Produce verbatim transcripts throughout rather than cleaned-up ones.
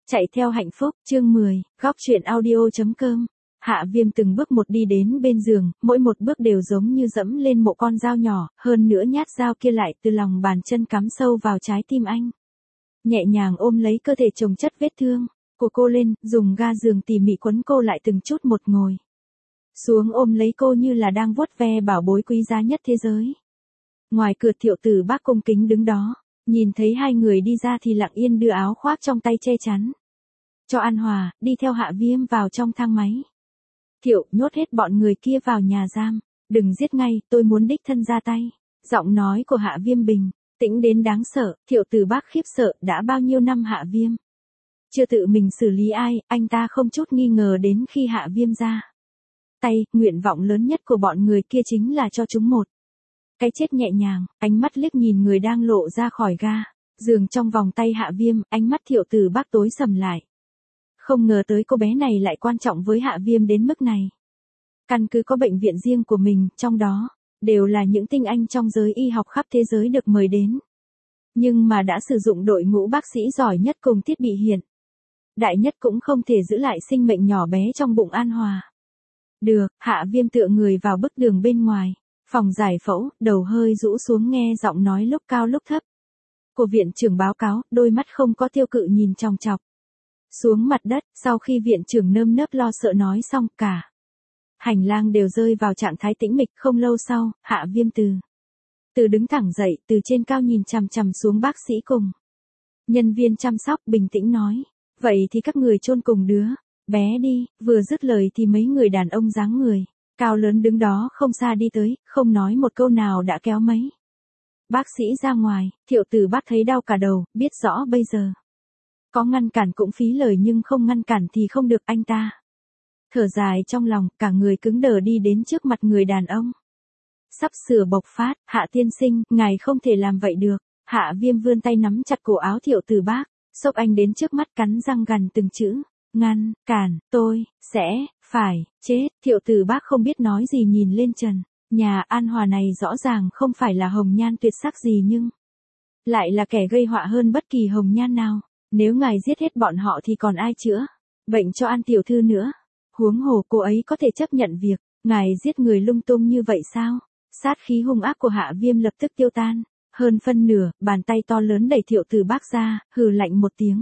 Chạy theo hạnh phúc, chương mười, góc chuyện audio chấm com. Hạ Viêm từng bước một đi đến bên giường, mỗi một bước đều giống như dẫm lên một con dao nhỏ, hơn nữa nhát dao kia lại từ lòng bàn chân cắm sâu vào trái tim anh. Nhẹ nhàng ôm lấy cơ thể chồng chất vết thương của cô lên, dùng ga giường tỉ mỉ quấn cô lại từng chút một, ngồi xuống ôm lấy cô như là đang vuốt ve bảo bối quý giá nhất thế giới. Ngoài cửa Thiệu Tử Bác cung kính đứng đó, nhìn thấy hai người đi ra thì lặng yên đưa áo khoác trong tay che chắn cho An Hòa, đi theo Hạ Viêm vào trong thang máy. Thiệu, nhốt hết bọn người kia vào nhà giam, đừng giết ngay, tôi muốn đích thân ra tay. Giọng nói của Hạ Viêm bình tĩnh đến đáng sợ. Thiệu Tử Bác khiếp sợ, đã bao nhiêu năm Hạ Viêm chưa tự mình xử lý ai, anh ta không chút nghi ngờ đến khi Hạ Viêm ra tay, nguyện vọng lớn nhất của bọn người kia chính là cho chúng một cái chết nhẹ nhàng. Ánh mắt liếc nhìn người đang lộ ra khỏi ga giường trong vòng tay Hạ Viêm, ánh mắt Thiệu Tử Bác tối sầm lại. Không ngờ tới cô bé này lại quan trọng với Hạ Viêm đến mức này. Căn cứ có bệnh viện riêng của mình, trong đó đều là những tinh anh trong giới y học khắp thế giới được mời đến. Nhưng mà đã sử dụng đội ngũ bác sĩ giỏi nhất cùng thiết bị hiện đại nhất cũng không thể giữ lại sinh mệnh nhỏ bé trong bụng An Hòa. Được, Hạ Viêm tựa người vào bức tường bên ngoài phòng giải phẫu, đầu hơi rũ xuống nghe giọng nói lúc cao lúc thấp của viện trưởng báo cáo, đôi mắt không có tiêu cự nhìn chòng chọc xuống mặt đất. Sau khi viện trưởng nơm nớp lo sợ nói xong, cả hành lang đều rơi vào trạng thái tĩnh mịch. Không lâu sau, Hạ Viêm từ từ đứng thẳng dậy, từ trên cao nhìn chằm chằm xuống bác sĩ cùng nhân viên chăm sóc, bình tĩnh nói, vậy thì các người chôn cùng đứa bé đi. Vừa dứt lời thì mấy người đàn ông dáng người cao lớn đứng đó không xa đi tới, không nói một câu nào đã kéo mấy bác sĩ ra ngoài. Thiệu Tử Bác thấy đau cả đầu, biết rõ bây giờ có ngăn cản cũng phí lời, nhưng không ngăn cản thì không được. Anh ta thở dài trong lòng, cả người cứng đờ đi đến trước mặt người đàn ông sắp sửa bộc phát. Hạ tiên sinh, ngài không thể làm vậy được. Hạ Viêm vươn tay nắm chặt cổ áo Thiệu Tử Bác, xốc anh đến trước mắt, cắn răng gằn từng chữ, ngăn cản, tôi sẽ phải chết. Thiệu Tử Bác không biết nói gì, nhìn lên trần nhà. An Hòa này rõ ràng không phải là hồng nhan tuyệt sắc gì, nhưng lại là kẻ gây họa hơn bất kỳ hồng nhan nào. Nếu ngài giết hết bọn họ thì còn ai chữa bệnh cho An tiểu thư nữa? Huống hồ cô ấy có thể chấp nhận việc ngài giết người lung tung như vậy sao? Sát khí hung ác của Hạ Viêm lập tức tiêu tan hơn phân nửa, bàn tay to lớn đẩy Thiệu Tử Bác ra, hừ lạnh một tiếng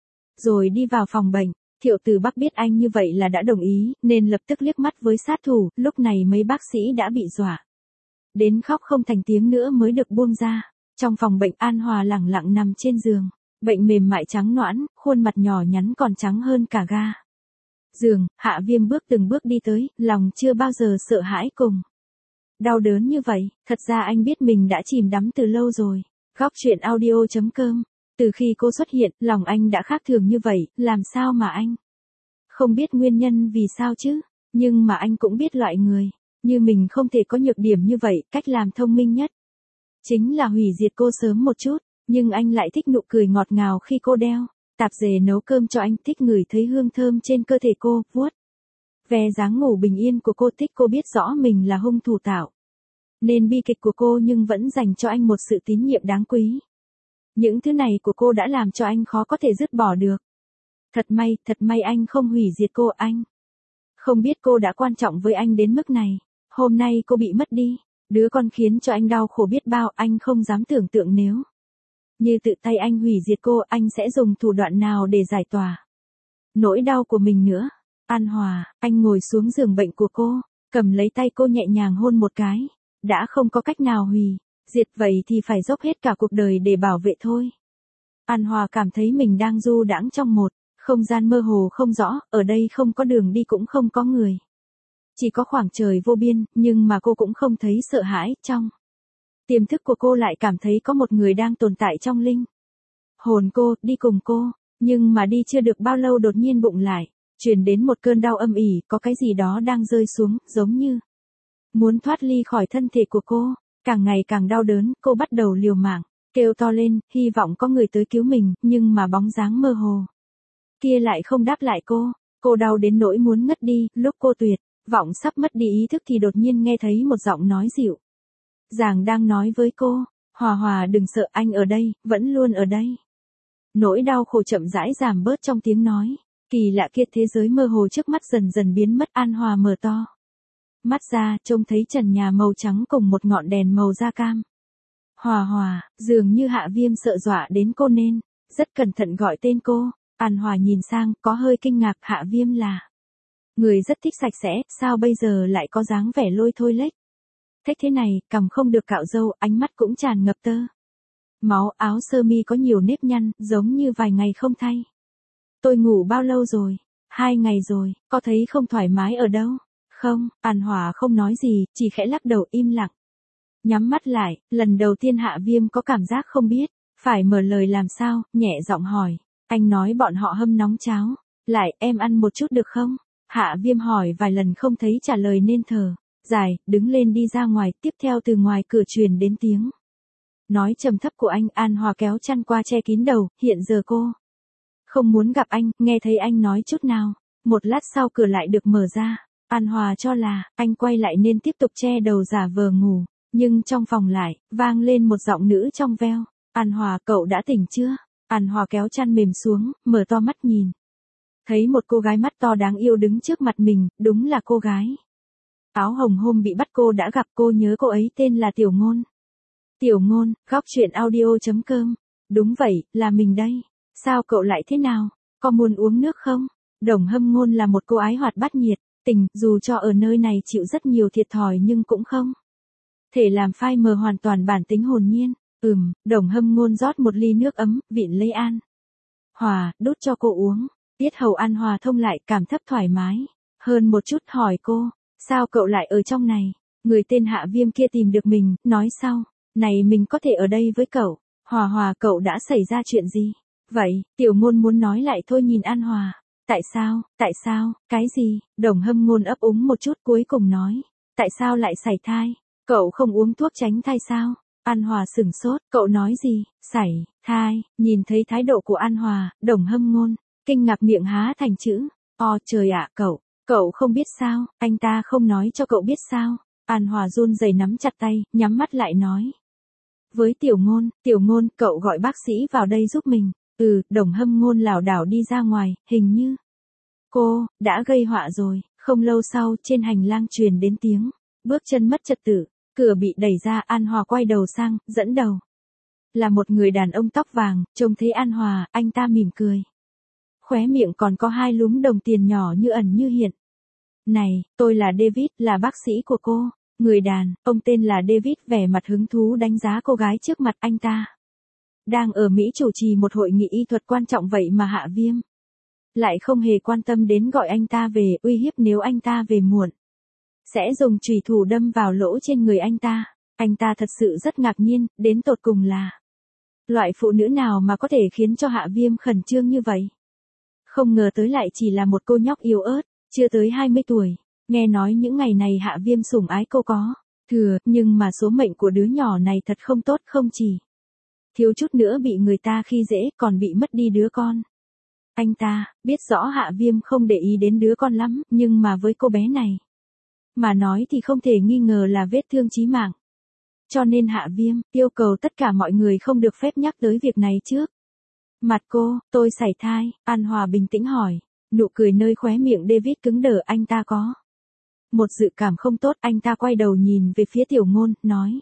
rồi đi vào phòng bệnh. Thiệu Tử Bác biết anh như vậy là đã đồng ý, nên lập tức liếc mắt với sát thủ. Lúc này mấy bác sĩ đã bị dọa đến khóc không thành tiếng nữa mới được buông ra. Trong phòng bệnh, An Hòa lẳng lặng nằm trên giường, bệnh mềm mại trắng nõn, khuôn mặt nhỏ nhắn còn trắng hơn cả ga giường. Hạ Viêm bước từng bước đi tới, lòng chưa bao giờ sợ hãi cùng đau đớn như vậy. Thật ra anh biết mình đã chìm đắm từ lâu rồi. Góc chuyện audio chấm com. Từ khi cô xuất hiện, lòng anh đã khác thường như vậy, làm sao mà anh không biết nguyên nhân vì sao chứ? Nhưng mà anh cũng biết loại người như mình không thể có nhược điểm như vậy. Cách làm thông minh nhất chính là hủy diệt cô sớm một chút. Nhưng anh lại thích nụ cười ngọt ngào khi cô đeo tạp dề nấu cơm cho anh, thích ngửi thấy hương thơm trên cơ thể cô, vuốt ve dáng ngủ bình yên của cô, thích cô biết rõ mình là hung thủ tạo nên bi kịch của cô nhưng vẫn dành cho anh một sự tín nhiệm đáng quý. Những thứ này của cô đã làm cho anh khó có thể dứt bỏ được. Thật may, thật may anh không hủy diệt cô. Anh không biết cô đã quan trọng với anh đến mức này. Hôm nay cô bị mất đi, đứa con khiến cho anh đau khổ biết bao. Anh không dám tưởng tượng nếu như tự tay anh hủy diệt cô, anh sẽ dùng thủ đoạn nào để giải tỏa nỗi đau của mình nữa. An Hòa, anh ngồi xuống giường bệnh của cô, cầm lấy tay cô nhẹ nhàng hôn một cái. Đã không có cách nào hủy diệt, vậy thì phải dốc hết cả cuộc đời để bảo vệ thôi. An Hòa cảm thấy mình đang du đãng trong một không gian mơ hồ không rõ, ở đây không có đường đi cũng không có người, chỉ có khoảng trời vô biên. Nhưng mà cô cũng không thấy sợ hãi. Trong tiềm thức của cô lại cảm thấy có một người đang tồn tại trong linh hồn cô, đi cùng cô. Nhưng mà đi chưa được bao lâu, đột nhiên bụng lại truyền đến một cơn đau âm ỉ, có cái gì đó đang rơi xuống, giống như muốn thoát ly khỏi thân thể của cô. Càng ngày càng đau đớn, cô bắt đầu liều mạng kêu to lên, hy vọng có người tới cứu mình, nhưng mà bóng dáng mơ hồ kia lại không đáp lại cô. Cô đau đến nỗi muốn ngất đi. Lúc cô tuyệt vọng sắp mất đi ý thức thì đột nhiên nghe thấy một giọng nói dịu dàng đang nói với cô, Hòa Hòa đừng sợ, anh ở đây, vẫn luôn ở đây. Nỗi đau khổ chậm rãi giảm bớt trong tiếng nói. Kỳ lạ kia, thế giới mơ hồ trước mắt dần dần biến mất. An Hòa mở to mắt ra, trông thấy trần nhà màu trắng cùng một ngọn đèn màu da cam. Hòa Hòa, dường như Hạ Viêm sợ dọa đến cô nên rất cẩn thận gọi tên cô. An Hòa nhìn sang, có hơi kinh ngạc. Hạ Viêm là người rất thích sạch sẽ, sao bây giờ lại có dáng vẻ lôi thôi lếch thếch thế này, cằm không được cạo râu, ánh mắt cũng tràn ngập tơ máu, áo sơ mi có nhiều nếp nhăn, giống như vài ngày không thay. Tôi ngủ bao lâu rồi? Hai ngày rồi, có thấy không thoải mái ở đâu? Không, An Hòa không nói gì, chỉ khẽ lắc đầu im lặng. Nhắm mắt lại, lần đầu tiên Hạ Viêm có cảm giác không biết phải mở lời làm sao, nhẹ giọng hỏi. Anh nói bọn họ hâm nóng cháo. Lại, em ăn một chút được không? Hạ Viêm hỏi vài lần không thấy trả lời nên thở dài, đứng lên đi ra ngoài. Tiếp theo từ ngoài cửa truyền đến tiếng nói trầm thấp của anh. An Hòa kéo chăn qua che kín đầu, hiện giờ cô không muốn gặp anh, nghe thấy anh nói chút nào. Một lát sau cửa lại được mở ra. An Hòa cho là anh quay lại nên tiếp tục che đầu giả vờ ngủ, nhưng trong phòng lại vang lên một giọng nữ trong veo. An Hòa, cậu đã tỉnh chưa? An Hòa kéo chăn mềm xuống, mở to mắt nhìn. Thấy một cô gái mắt to đáng yêu đứng trước mặt mình, đúng là cô gái áo hồng hôm bị bắt cô đã gặp. Cô nhớ cô ấy tên là Tiểu Ngôn. Tiểu Ngôn, góc truyện audio.com. Đúng vậy, là mình đây. Sao cậu lại thế nào? Có muốn uống nước không? Đồng Hâm Ngôn là một cô ái hoạt bát nhiệt tình, dù cho ở nơi này chịu rất nhiều thiệt thòi nhưng cũng không thể làm phai mờ hoàn toàn bản tính hồn nhiên. Ừm, Đồng Hâm Ngôn rót một ly nước ấm, vịn lấy An Hòa, đút cho cô uống. Tiết hầu An Hòa thông lại, cảm thấp thoải mái hơn một chút, hỏi cô, sao cậu lại ở trong này? Người tên Hạ Viêm kia tìm được mình, nói sau này mình có thể ở đây với cậu. Hòa Hòa, cậu đã xảy ra chuyện gì? Vậy, Tiểu Ngôn muốn nói lại thôi nhìn An Hòa. Tại sao, tại sao, cái gì? Đồng Hâm Ngôn ấp úng một chút cuối cùng nói. Tại sao lại sảy thai? Cậu không uống thuốc tránh thai sao? An Hòa sửng sốt, cậu nói gì? Sảy thai? Nhìn thấy thái độ của An Hòa, Đồng Hâm Ngôn kinh ngạc miệng há thành chữ. O trời ạ, cậu, cậu không biết sao? Anh ta không nói cho cậu biết sao? An Hòa run rẩy nắm chặt tay, nhắm mắt lại nói với Tiểu Ngôn, Tiểu Ngôn, cậu gọi bác sĩ vào đây giúp mình. Ừ, Đồng Hâm Ngôn lảo đảo đi ra ngoài, hình như cô đã gây họa rồi. Không lâu sau, trên hành lang truyền đến tiếng bước chân mất trật tự, cửa bị đẩy ra. An Hòa quay đầu sang, dẫn đầu là một người đàn ông tóc vàng. Trông thấy An Hòa, anh ta mỉm cười, khóe miệng còn có hai lúm đồng tiền nhỏ như ẩn như hiện. Này, tôi là David, là bác sĩ của cô. Người đàn ông tên là David vẻ mặt hứng thú đánh giá cô gái trước mặt. Anh ta đang ở Mỹ chủ trì một hội nghị y thuật quan trọng, vậy mà Hạ Viêm lại không hề quan tâm đến, gọi anh ta về, uy hiếp nếu anh ta về muộn sẽ dùng chùy thủ đâm vào lỗ trên người anh ta. Anh ta thật sự rất ngạc nhiên, đến tột cùng là loại phụ nữ nào mà có thể khiến cho Hạ Viêm khẩn trương như vậy. Không ngờ tới lại chỉ là một cô nhóc yếu ớt, chưa tới hai mươi tuổi. Nghe nói những ngày này Hạ Viêm sủng ái cô có thừa, nhưng mà số mệnh của đứa nhỏ này thật không tốt, không chỉ thiếu chút nữa bị người ta khi dễ, còn bị mất đi đứa con. Anh ta biết rõ Hạ Viêm không để ý đến đứa con lắm, nhưng mà với cô bé này mà nói thì không thể nghi ngờ là vết thương chí mạng. Cho nên Hạ Viêm yêu cầu tất cả mọi người không được phép nhắc tới việc này trước mặt cô. Tôi sảy thai? An Hòa bình tĩnh hỏi. Nụ cười nơi khóe miệng David cứng đờ. Anh ta có một dự cảm không tốt. Anh ta quay đầu nhìn về phía Tiểu Ngôn, nói.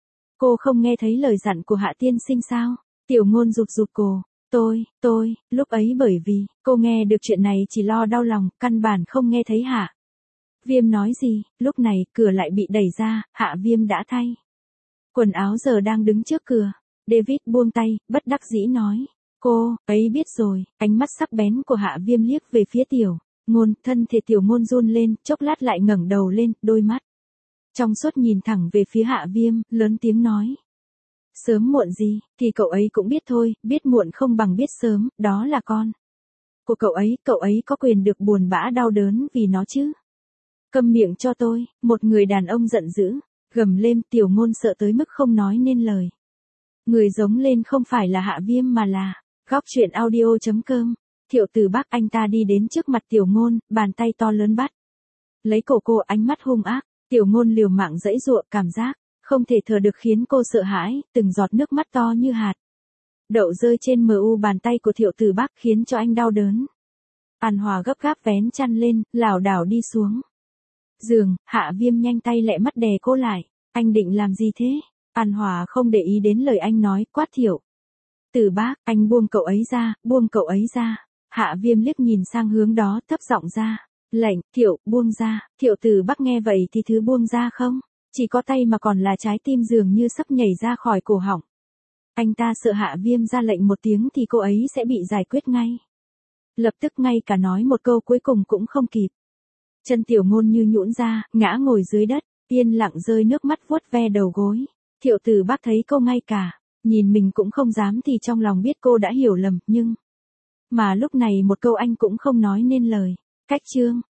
Cô không nghe thấy lời dặn của Hạ tiên sinh sao? Tiểu Ngôn rụt rụt cổ. Tôi, tôi, lúc ấy bởi vì cô nghe được chuyện này chỉ lo đau lòng, căn bản không nghe thấy Hạ Viêm nói gì. Lúc này, cửa lại bị đẩy ra, Hạ Viêm đã thay quần áo giờ đang đứng trước cửa. David buông tay, bất đắc dĩ nói. Cô ấy biết rồi. Ánh mắt sắc bén của Hạ Viêm liếc về phía Tiểu Ngôn, thân thể Tiểu Ngôn run lên, chốc lát lại ngẩng đầu lên, đôi mắt trong suốt nhìn thẳng về phía Hạ Viêm, lớn tiếng nói. Sớm muộn gì, thì cậu ấy cũng biết thôi, biết muộn không bằng biết sớm, đó là con của cậu ấy, cậu ấy có quyền được buồn bã đau đớn vì nó chứ. Câm miệng cho tôi, một người đàn ông giận dữ gầm lên. Tiểu Ngôn sợ tới mức không nói nên lời. Người giống lên không phải là Hạ Viêm mà là góc truyện audio.com. Thiệu Từ Bắc. Anh ta đi đến trước mặt Tiểu Ngôn, bàn tay to lớn bắt lấy cổ cô, ánh mắt hung ác. Tiểu Ngôn liều mạng giãy giụa, cảm giác không thể thở được khiến cô sợ hãi, từng giọt nước mắt to như hạt Đậu rơi trên mờ u bàn tay của Thiệu Tử Bác khiến cho anh đau đớn. An Hòa gấp gáp vén chăn lên, lảo đảo đi xuống giường, Hạ Viêm nhanh tay lẹ mắt đè cô lại. Anh định làm gì thế? An Hòa không để ý đến lời anh nói, quát Thiệu Tử Bác, anh buông cậu ấy ra, buông cậu ấy ra. Hạ Viêm liếc nhìn sang hướng đó, thấp giọng ra lệnh, Thiệu, buông ra. Thiệu Tử Bác nghe vậy thì thứ buông ra không, chỉ có tay mà còn là trái tim dường như sắp nhảy ra khỏi cổ họng. Anh ta sợ Hạ Viêm ra lệnh một tiếng thì cô ấy sẽ bị giải quyết ngay. Lập tức ngay cả nói một câu cuối cùng cũng không kịp. Chân Tiểu Ngôn như nhũn ra, ngã ngồi dưới đất, yên lặng rơi nước mắt vuốt ve đầu gối. Thiệu Tử Bác thấy cô ngay cả nhìn mình cũng không dám thì trong lòng biết cô đã hiểu lầm, nhưng mà lúc này một câu anh cũng không nói nên lời. Cách chương